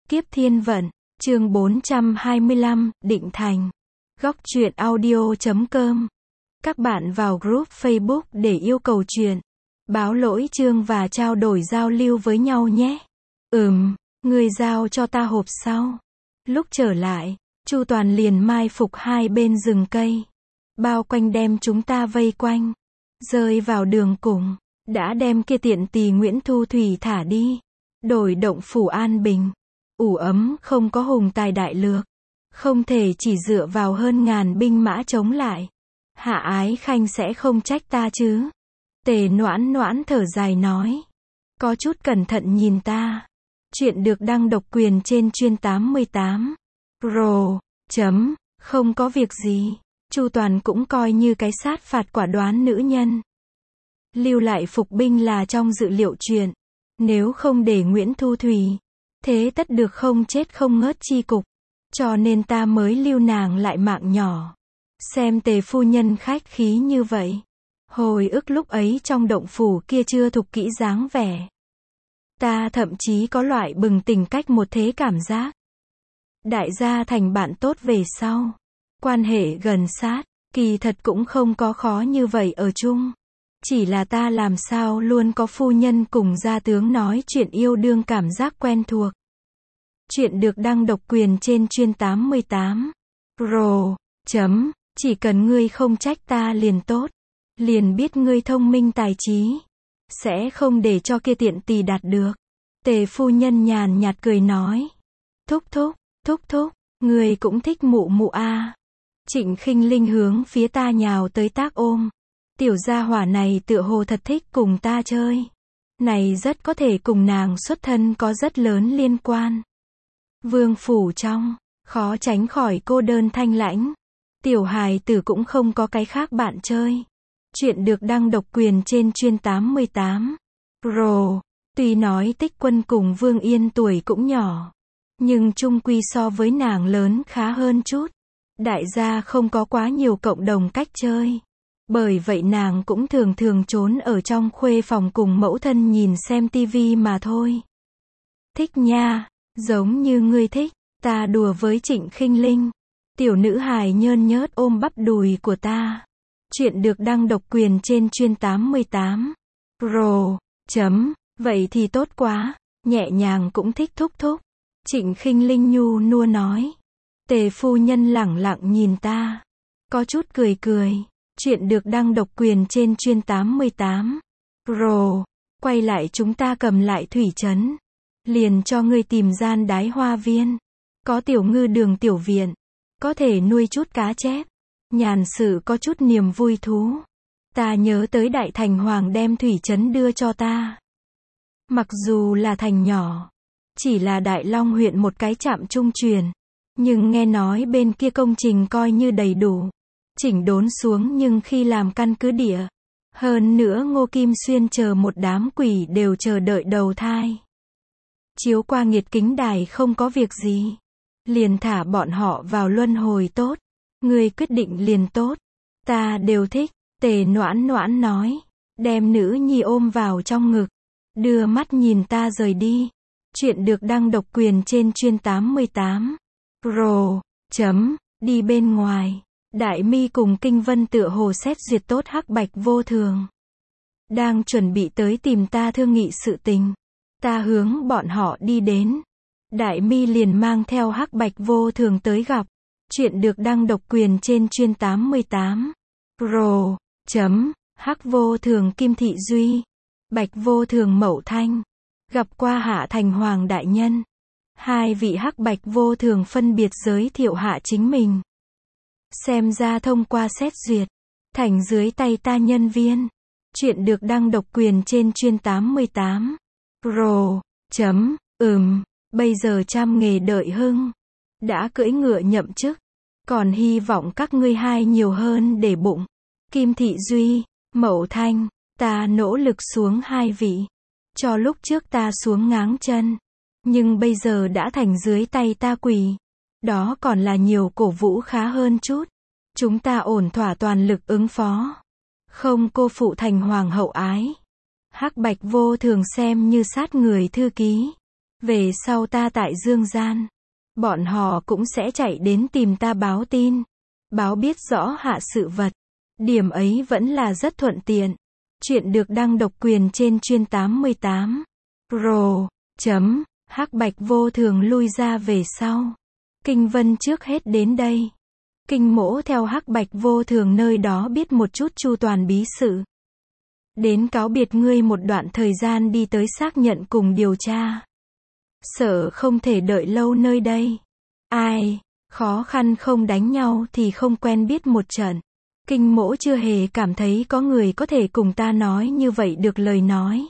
Kiếp Thiên Vận, chương 425, Định Thành. Góc truyện audio.com. Các bạn vào group Facebook để yêu cầu truyện, báo lỗi chương và trao đổi giao lưu với nhau nhé. Người giao cho ta hộp sau. Lúc trở lại, Chu Toàn liền mai phục hai bên rừng cây, bao quanh đem chúng ta vây quanh. Rơi vào đường cùng, đã đem kia tiện tỳ Nguyễn Thu Thủy thả đi, đổi động phủ an bình. Ủ ấm không có hùng tài đại lược, không thể chỉ dựa vào hơn ngàn binh mã chống lại. Hạ Ái Khanh sẽ không trách ta chứ? Tề Noãn Noãn thở dài nói. Có chút cẩn thận nhìn ta. Chuyện được đăng độc quyền trên chuyên 88. Không có việc gì. Chu Toàn cũng coi như cái sát phạt quả đoán nữ nhân. Lưu lại phục binh là trong dự liệu chuyện. Nếu không để Nguyễn Thu Thủy, thế tất được không chết không ngớt chi cục. Cho nên ta mới lưu nàng lại mạng nhỏ. Xem Tề phu nhân khách khí như vậy. Hồi ức lúc ấy trong động phủ kia chưa thục kỹ dáng vẻ. Ta thậm chí có loại bừng tỉnh cách một thế cảm giác. Đại gia thành bạn tốt về sau. Quan hệ gần sát, kỳ thật cũng không có khó như vậy ở chung. Chỉ là ta làm sao luôn có phu nhân cùng gia tướng nói chuyện yêu đương cảm giác quen thuộc. Chuyện được đăng độc quyền trên chuyên 88. Chỉ cần ngươi không trách ta liền tốt. Liền biết ngươi thông minh tài trí. Sẽ không để cho kia tiện tỳ đạt được. Tề phu nhân nhàn nhạt cười nói. Thúc thúc, ngươi cũng thích mụ mụ a. Trịnh Khinh Linh hướng phía ta nhào tới tác ôm. Tiểu gia hỏa này tựa hồ thật thích cùng ta chơi. Này rất có thể cùng nàng xuất thân có rất lớn liên quan. Vương phủ trong, khó tránh khỏi cô đơn thanh lãnh. Tiểu hài tử cũng không có cái khác bạn chơi. Chuyện được đăng độc quyền trên chuyên 88. Tuy nói Tích Quân cùng Vương Yên tuổi cũng nhỏ, nhưng chung quy so với nàng lớn khá hơn chút. Đại gia không có quá nhiều cộng đồng cách chơi. Bởi vậy nàng cũng thường thường trốn ở trong khuê phòng cùng mẫu thân nhìn xem tivi mà thôi. Thích nha, giống như ngươi thích, ta đùa với Trịnh Khinh Linh. Tiểu nữ hài nhơn nhớt ôm bắp đùi của ta. Chuyện được đăng độc quyền trên chuyên 88. Vậy thì tốt quá, nhẹ nhàng cũng thích thúc thúc. Trịnh Khinh Linh nhu nua nói. Tề phu nhân lẳng lặng nhìn ta, có chút cười. Chuyện được đăng độc quyền trên chuyên 88. Quay lại chúng ta cầm lại thủy trấn. Liền cho ngươi tìm gian đái hoa viên. Có tiểu ngư đường tiểu viện. Có thể nuôi chút cá chép. Nhàn sự có chút niềm vui thú. Ta nhớ tới Đại Thành Hoàng đem thủy trấn đưa cho ta. Mặc dù là thành nhỏ, chỉ là Đại Long huyện một cái trạm trung truyền. Nhưng nghe nói bên kia công trình coi như đầy đủ. Chỉnh đốn xuống nhưng khi làm căn cứ địa. Hơn nữa Ngô Kim Xuyên chờ một đám quỷ đều chờ đợi đầu thai. Chiếu qua nghiệt kính đài không có việc gì. Liền thả bọn họ vào luân hồi tốt. Ngươi quyết định liền tốt. Ta đều thích. Tề Noãn Noãn nói. Đem nữ nhi ôm vào trong ngực. Đưa mắt nhìn ta rời đi. Chuyện được đăng độc quyền trên chuyên 88. Đi bên ngoài. Đại Mi cùng Kinh Vân tựa hồ xét duyệt tốt Hắc Bạch Vô Thường. Đang chuẩn bị tới tìm ta thương nghị sự tình. Ta hướng bọn họ đi đến. Đại Mi liền mang theo Hắc Bạch Vô Thường tới gặp. Chuyện được đăng độc quyền trên chuyên 88. Hắc Vô Thường Kim Thị Duy. Bạch Vô Thường Mậu Thanh. Gặp qua Hạ Thành Hoàng đại nhân. Hai vị Hắc Bạch Vô Thường phân biệt giới thiệu hạ chính mình. Xem ra thông qua xét duyệt, thành dưới tay ta nhân viên. Chuyện được đăng độc quyền trên chuyên 88. Bây giờ trăm nghề đợi hưng. Đã cưỡi ngựa nhậm chức. Còn hy vọng các ngươi hai nhiều hơn để bụng. Kim Thị Duy, Mậu Thanh, ta nỗ lực xuống hai vị. Cho lúc trước ta xuống ngáng chân. Nhưng bây giờ đã thành dưới tay ta quỳ. Đó còn là nhiều cổ vũ khá hơn chút. Chúng ta ổn thỏa toàn lực ứng phó. Không cô phụ Thành Hoàng hậu ái. Hắc Bạch Vô Thường xem như sát người thư ký. Về sau ta tại dương gian, bọn họ cũng sẽ chạy đến tìm ta báo tin, báo biết rõ hạ sự vật. Điểm ấy vẫn là rất thuận tiện. Chuyện được đăng độc quyền trên chuyên 88. Pro. Hắc Bạch vô thường lui ra về sau. Kinh Vân trước hết đến đây. Kinh Mỗ theo Hắc Bạch vô thường nơi đó biết một chút chu toàn bí sự. Đến cáo biệt ngươi một đoạn thời gian đi tới xác nhận cùng điều tra. Sợ không thể đợi lâu nơi đây. Ai, khó khăn không đánh nhau thì không quen biết một trận. Kinh Mỗ chưa hề cảm thấy có người có thể cùng ta nói như vậy được lời nói.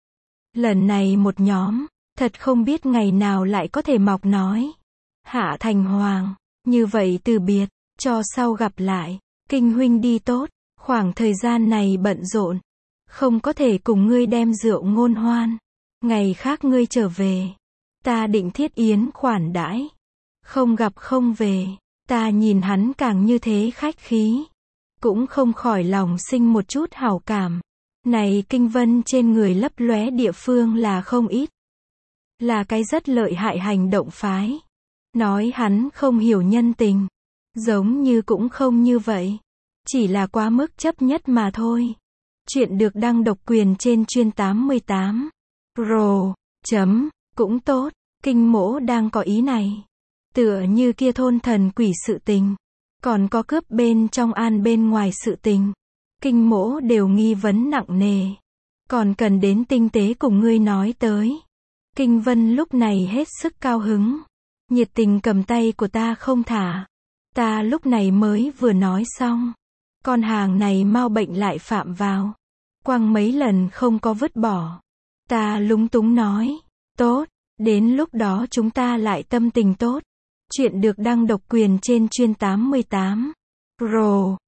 Lần này một nhóm, thật không biết ngày nào lại có thể mọc nói. Hạ Thành Hoàng, như vậy từ biệt, cho sau gặp lại. Kinh huynh đi tốt, khoảng thời gian này bận rộn, không có thể cùng ngươi đem rượu ngôn hoan. Ngày khác ngươi trở về, ta định thiết yến khoản đãi. Không gặp không về, ta nhìn hắn càng như thế khách khí, cũng không khỏi lòng sinh một chút hảo cảm. Này Kinh Vân trên người lấp lóe địa phương là không ít. Là cái rất lợi hại hành động phái. Nói hắn không hiểu nhân tình, giống như cũng không như vậy. Chỉ là quá mức chấp nhất mà thôi. Chuyện được đăng độc quyền trên chuyên 88. Pro. Cũng tốt, Kinh Mỗ đang có ý này. Tựa như kia thôn thần quỷ sự tình. Còn có cướp bên trong an bên ngoài sự tình. Kinh Mỗ đều nghi vấn nặng nề. Còn cần đến tinh tế cùng ngươi nói tới. Kinh Vân lúc này hết sức cao hứng. Nhiệt tình cầm tay của ta không thả. Ta lúc này mới vừa nói xong. Con hàng này mau bệnh lại phạm vào. Quăng mấy lần không có vứt bỏ. Ta lúng túng nói. Tốt, đến lúc đó chúng ta lại tâm tình tốt. Chuyện được đăng độc quyền trên chuyên 88. Pro.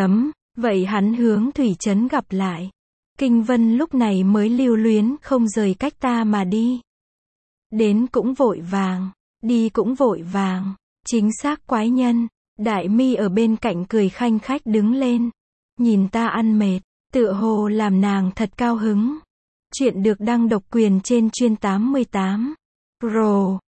Vậy hắn hướng thủy trấn gặp lại. Kinh Vân lúc này mới lưu luyến không rời cách ta mà đi. Đến cũng vội vàng, đi cũng vội vàng. Chính xác quái nhân. Đại Mi ở bên cạnh cười khanh khách đứng lên. Nhìn ta ăn mệt, tựa hồ làm nàng thật cao hứng. Chuyện được đăng độc quyền trên chuyên 88. Pro.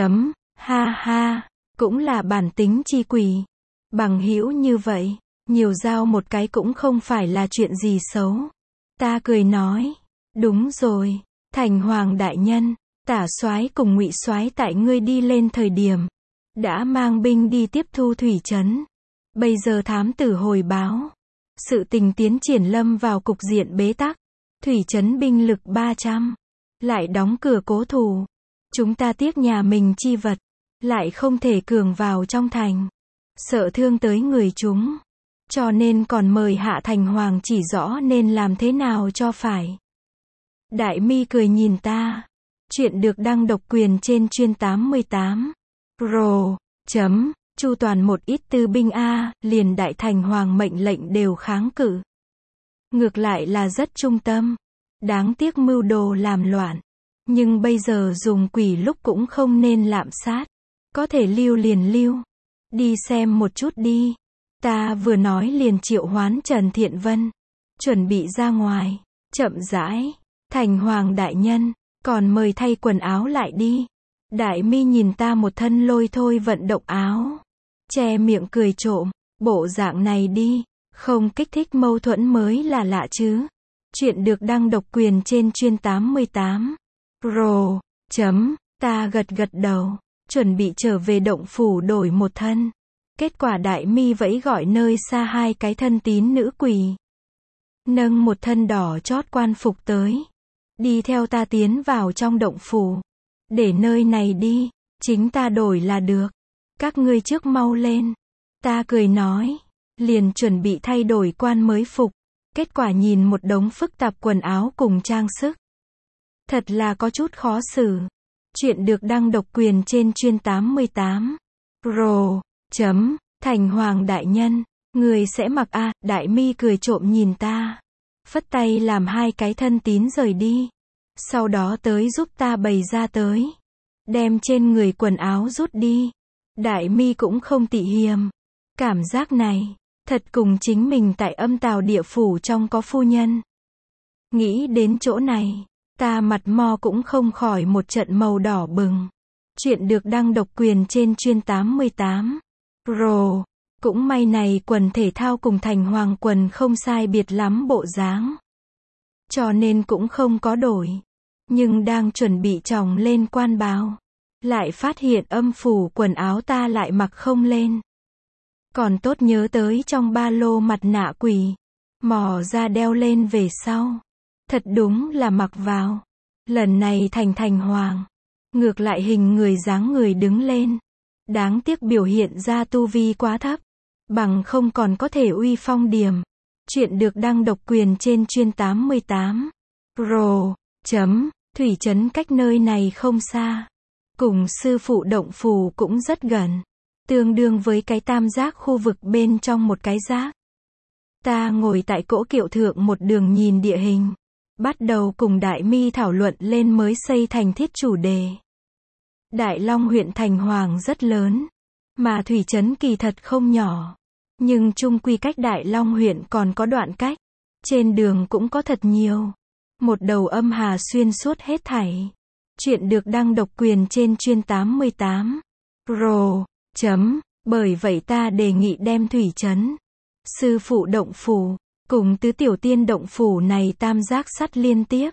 Ha ha, cũng là bản tính chi quỷ. Bằng hữu như vậy, nhiều giao một cái cũng không phải là chuyện gì xấu. Ta cười nói, đúng rồi, Thành Hoàng đại nhân, Tả soái cùng Ngụy soái tại ngươi đi lên thời điểm, đã mang binh đi tiếp thu thủy trấn. Bây giờ thám tử hồi báo, sự tình tiến triển lâm vào cục diện bế tắc. Thủy trấn binh lực 300, lại đóng cửa cố thủ. Chúng ta tiếc nhà mình chi vật, lại không thể cường vào trong thành, sợ thương tới người chúng. Cho nên còn mời Hạ Thành Hoàng chỉ rõ nên làm thế nào cho phải. Đại Mi cười nhìn ta. Chuyện được đăng độc quyền trên chuyên 88. Pro. Chu toàn một ít tư binh liền Đại Thành Hoàng mệnh lệnh đều kháng cự. Ngược lại là rất trung tâm. Đáng tiếc mưu đồ làm loạn. Nhưng bây giờ dùng quỷ lúc cũng không nên lạm sát. Có thể lưu liền lưu. Đi xem một chút đi. Ta vừa nói liền triệu hoán Trần Thiện Vân. Chuẩn bị ra ngoài. Chậm rãi. Thành Hoàng đại nhân, còn mời thay quần áo lại đi. Đại Mi nhìn ta một thân lôi thôi vận động áo. Che miệng cười trộm. Bộ dạng này đi. Không kích thích mâu thuẫn mới là lạ chứ. Chuyện được đăng độc quyền trên chuyên 88. Pro. Ta gật gật đầu. Chuẩn bị trở về động phủ đổi một thân. Kết quả Đại Mi vẫy gọi nơi xa hai cái thân tín nữ quỷ. Nâng một thân đỏ chót quan phục tới. Đi theo ta tiến vào trong động phủ. Để nơi này đi. Chính ta đổi là được. Các ngươi trước mau lên. Ta cười nói. Liền chuẩn bị thay đổi quan mới phục. Kết quả nhìn một đống phức tạp quần áo cùng trang sức. Thật là có chút khó xử. Chuyện được đăng độc quyền trên chuyên 88. Pro. Thành Hoàng đại nhân, người sẽ mặc Đại Mi cười trộm nhìn ta. Phất tay làm hai cái thân tín rời đi. Sau đó tới giúp ta bày ra tới. Đem trên người quần áo rút đi. Đại Mi cũng không tị hiềm. Cảm giác này, thật cùng chính mình tại Âm Tào địa phủ trong có phu nhân. Nghĩ đến chỗ này, Ta mặt mo cũng không khỏi một trận màu đỏ bừng. Chuyện được đăng độc quyền trên chuyên 88. Pro. Cũng may này quần thể thao cùng thành hoàng quần không sai biệt lắm bộ dáng. Cho nên cũng không có đổi. Nhưng đang chuẩn bị chồng lên quan báo. Lại phát hiện âm phủ quần áo ta lại mặc không lên. Còn tốt nhớ tới trong ba lô mặt nạ quỷ. Mò ra đeo lên về sau. Thật đúng là mặc vào. Lần này thành hoàng. Ngược lại hình người dáng người đứng lên. Đáng tiếc biểu hiện ra tu vi quá thấp. Bằng không còn có thể uy phong điểm. Chuyện được đăng độc quyền trên chuyên 88. Pro. Thủy trấn cách nơi này không xa. Cùng sư phụ động phủ cũng rất gần. Tương đương với cái tam giác khu vực bên trong một cái giác. Ta ngồi tại cỗ kiệu thượng một đường nhìn địa hình. Bắt đầu cùng Đại Mi thảo luận lên mới xây thành thiết chủ đề. Đại Long huyện thành hoàng rất lớn. Mà thủy trấn kỳ thật không nhỏ. Nhưng chung quy cách Đại Long huyện còn có đoạn cách. Trên đường cũng có thật nhiều. Một đầu âm hà xuyên suốt hết thảy. Chuyện được đăng độc quyền trên chuyên 88. Pro. Bởi vậy ta đề nghị đem thủy trấn, sư phụ động phủ, cùng tứ tiểu tiên động phủ này tam giác sắt liên tiếp.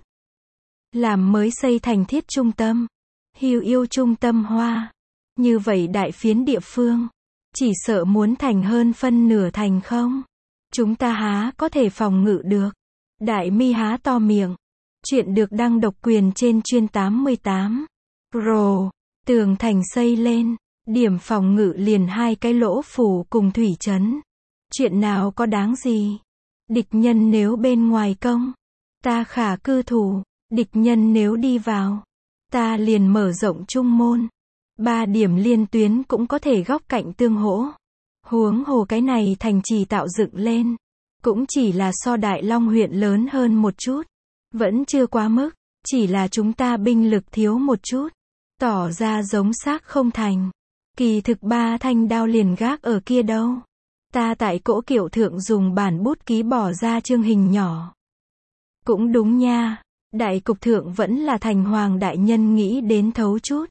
Làm mới xây thành thiết trung tâm. Hiêu yêu trung tâm hoa. Như vậy đại phiến địa phương. Chỉ sợ muốn thành hơn phân nửa thành không? Chúng ta há có thể phòng ngự được. Đại Mi há to miệng. Chuyện được đăng độc quyền trên chuyên 88. Pro. Tường thành xây lên. Điểm phòng ngự liền 2 cái lỗ phủ cùng thủy trấn. Chuyện nào có đáng gì? Địch nhân nếu bên ngoài công, ta khả cư thủ. Địch nhân nếu đi vào, ta liền mở rộng trung môn. 3 điểm liên tuyến cũng có thể góc cạnh tương hỗ. Huống hồ cái này thành trì tạo dựng lên. Cũng chỉ là so Đại Long huyện lớn hơn một chút. Vẫn chưa quá mức. Chỉ là chúng ta binh lực thiếu một chút. Tỏ ra giống xác không thành. Kỳ thực 3 thanh đao liền gác ở kia đâu. Ta tại cỗ kiệu thượng dùng bản bút ký bỏ ra chương hình nhỏ. Cũng đúng nha. Đại cục thượng vẫn là thành hoàng đại nhân nghĩ đến thấu chút.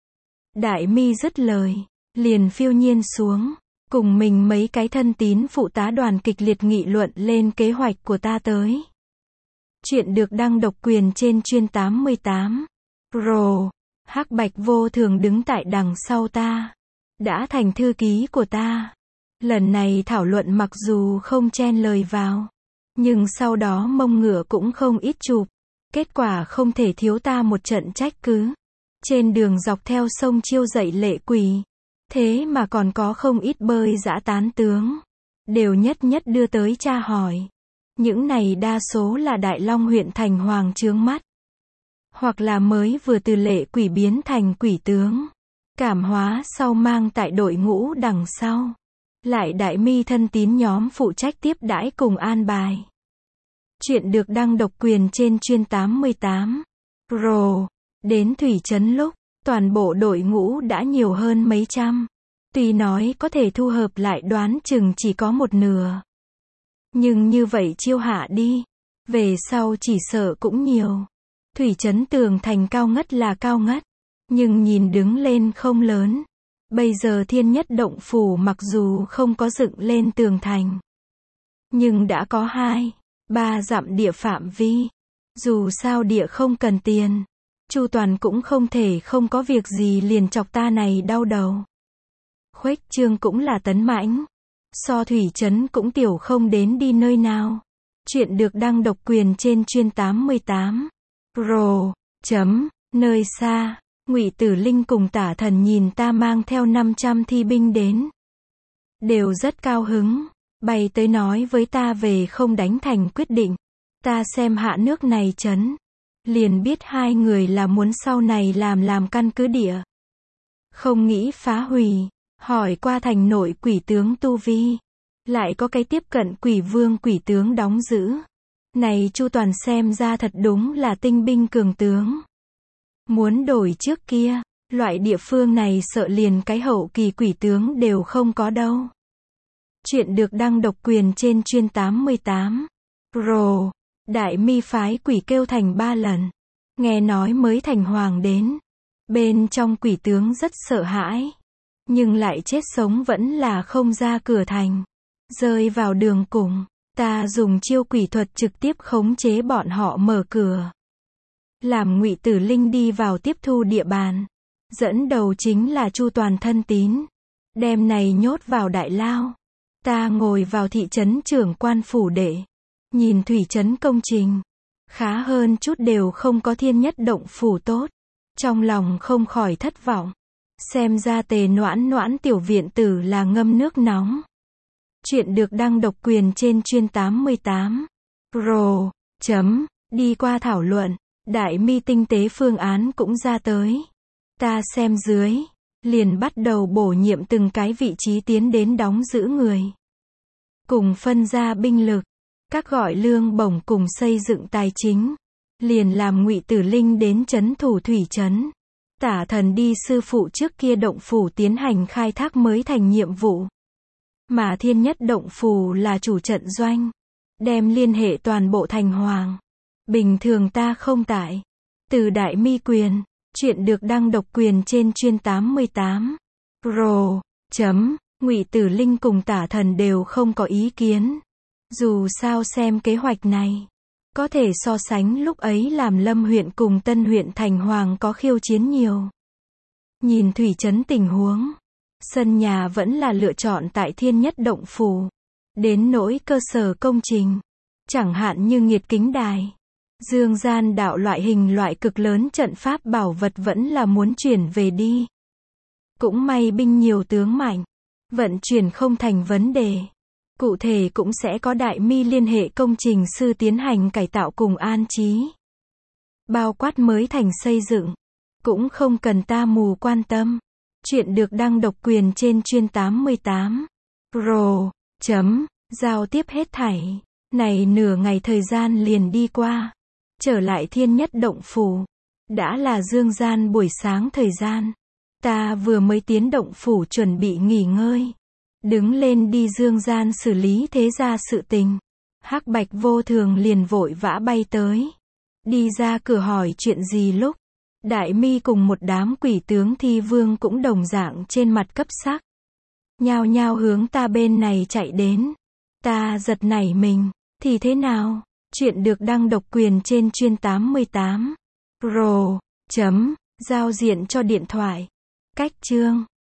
Đại Mi dứt lời. Liền phiêu nhiên xuống. Cùng mình mấy cái thân tín phụ tá đoàn kịch liệt nghị luận lên kế hoạch của ta tới. Chuyện được đăng độc quyền trên chuyên 88. Pro. Hắc Bạch vô thường đứng tại đằng sau ta. Đã thành thư ký của ta. Lần này thảo luận mặc dù không chen lời vào. Nhưng sau đó mông ngựa cũng không ít chụp. Kết quả không thể thiếu ta một trận trách cứ. Trên đường dọc theo sông chiêu dậy lệ quỷ. Thế mà còn có không ít bơi dã tán tướng. Đều nhất nhất đưa tới tra hỏi. Những này đa số là Đại Long huyện thành hoàng chướng mắt. Hoặc là mới vừa từ lệ quỷ biến thành quỷ tướng. Cảm hóa sau mang tại đội ngũ đằng sau. Lại Đại Mi thân tín nhóm phụ trách tiếp đãi cùng an bài. Chuyện được đăng độc quyền trên chuyên 88. Pro. Đến thủy trấn lúc, toàn bộ đội ngũ đã nhiều hơn mấy trăm. Tuy nói có thể thu hợp lại đoán chừng chỉ có một nửa. Nhưng như vậy chiêu hạ đi. Về sau chỉ sợ cũng nhiều. Thủy trấn tường thành cao ngất là cao ngất. Nhưng nhìn đứng lên không lớn. Bây giờ Thiên Nhất động phủ mặc dù không có dựng lên tường thành. Nhưng đã có 2-3 dặm địa phạm vi. Dù sao địa không cần tiền. Chu Toàn cũng không thể không có việc gì liền chọc ta này đau đầu. Khuếch trương cũng là tấn mãnh. So thủy trấn cũng tiểu không đến đi nơi nào. Chuyện được đăng độc quyền trên chuyên 88. Pro. Nơi xa. Ngụy Tử Linh cùng Tả Thần nhìn ta mang theo 500 thi binh đến. Đều rất cao hứng. Bay tới nói với ta về không đánh thành quyết định. Ta xem hạ nước này trấn. Liền biết 2 người là muốn sau này làm căn cứ địa. Không nghĩ phá hủy. Hỏi qua thành nội quỷ tướng tu vi. Lại có cái tiếp cận quỷ vương quỷ tướng đóng giữ. Này Chu Toàn xem ra thật đúng là tinh binh cường tướng. Muốn đổi trước kia, loại địa phương này sợ liền cái hậu kỳ quỷ tướng đều không có đâu. Chuyện được đăng độc quyền trên chuyên 88. Pro. Đại Mi phái quỷ kêu thành 3 lần. Nghe nói mới thành hoàng đến. Bên trong quỷ tướng rất sợ hãi. Nhưng lại chết sống vẫn là không ra cửa thành. Rơi vào đường cùng. Ta dùng chiêu quỷ thuật trực tiếp khống chế bọn họ mở cửa. Làm Ngụy Tử Linh đi vào tiếp thu địa bàn. Dẫn đầu chính là Chu Toàn thân tín. Đem này nhốt vào đại lao. Ta ngồi vào thị trấn trưởng quan phủ để nhìn thủy trấn công trình. Khá hơn chút đều không có Thiên Nhất Động phủ tốt. Trong lòng không khỏi thất vọng. Xem ra Tề Noãn Noãn tiểu viện tử là ngâm nước nóng. Chuyện được đăng độc quyền trên chuyên 88. Pro. Đi qua thảo luận. Đại mi tinh tế phương án cũng ra tới. Ta xem dưới. Liền bắt đầu bổ nhiệm từng cái vị trí tiến đến đóng giữ người. Cùng phân ra binh lực. Các gọi lương bổng cùng xây dựng tài chính. Liền làm Ngụy Tử Linh đến trấn thủ thủy trấn. Tả Thần đi sư phụ trước kia động phủ tiến hành khai thác mới thành nhiệm vụ. Mà Thiên Nhất Động phủ là chủ trận doanh. Đem liên hệ toàn bộ thành hoàng. Bình thường ta không tại. Từ Đại Mi quyền. Chuyện được đăng độc quyền trên chuyên 88. Pro. Ngụy Tử Linh cùng Tả Thần đều không có ý kiến. Dù sao xem kế hoạch này. Có thể so sánh lúc ấy làm Lâm huyện cùng Tân huyện thành hoàng có khiêu chiến nhiều. Nhìn thủy trấn tình huống. Sân nhà vẫn là lựa chọn tại Thiên Nhất Động phủ. Đến nỗi cơ sở công trình. Chẳng hạn như Nghiệt Kính Đài. Dương Gian Đạo loại hình loại cực lớn trận pháp bảo vật vẫn là muốn chuyển về đi. Cũng may binh nhiều tướng mạnh. Vận chuyển không thành vấn đề. Cụ thể cũng sẽ có Đại Mi liên hệ công trình sư tiến hành cải tạo cùng an trí. Bao quát mới thành xây dựng. Cũng không cần ta mù quan tâm. Chuyện được đăng độc quyền trên chuyên 88. Pro. Giao tiếp hết thảy. Này nửa ngày thời gian liền đi qua. Trở lại Thiên Nhất Động phủ. Đã là dương gian buổi sáng thời gian. Ta vừa mới tiến động phủ chuẩn bị nghỉ ngơi. Đứng lên đi dương gian xử lý thế gia sự tình. Hắc Bạch Vô Thường liền vội vã bay tới. Đi ra cửa hỏi chuyện gì lúc. Đại Mi cùng một đám quỷ tướng thi vương cũng đồng dạng trên mặt cấp sắc. Nhao nhao hướng ta bên này chạy đến. Ta giật nảy mình. Thì thế nào? Chuyện được đăng độc quyền trên chuyên 88. Pro. Giao diện cho điện thoại. Cách chương.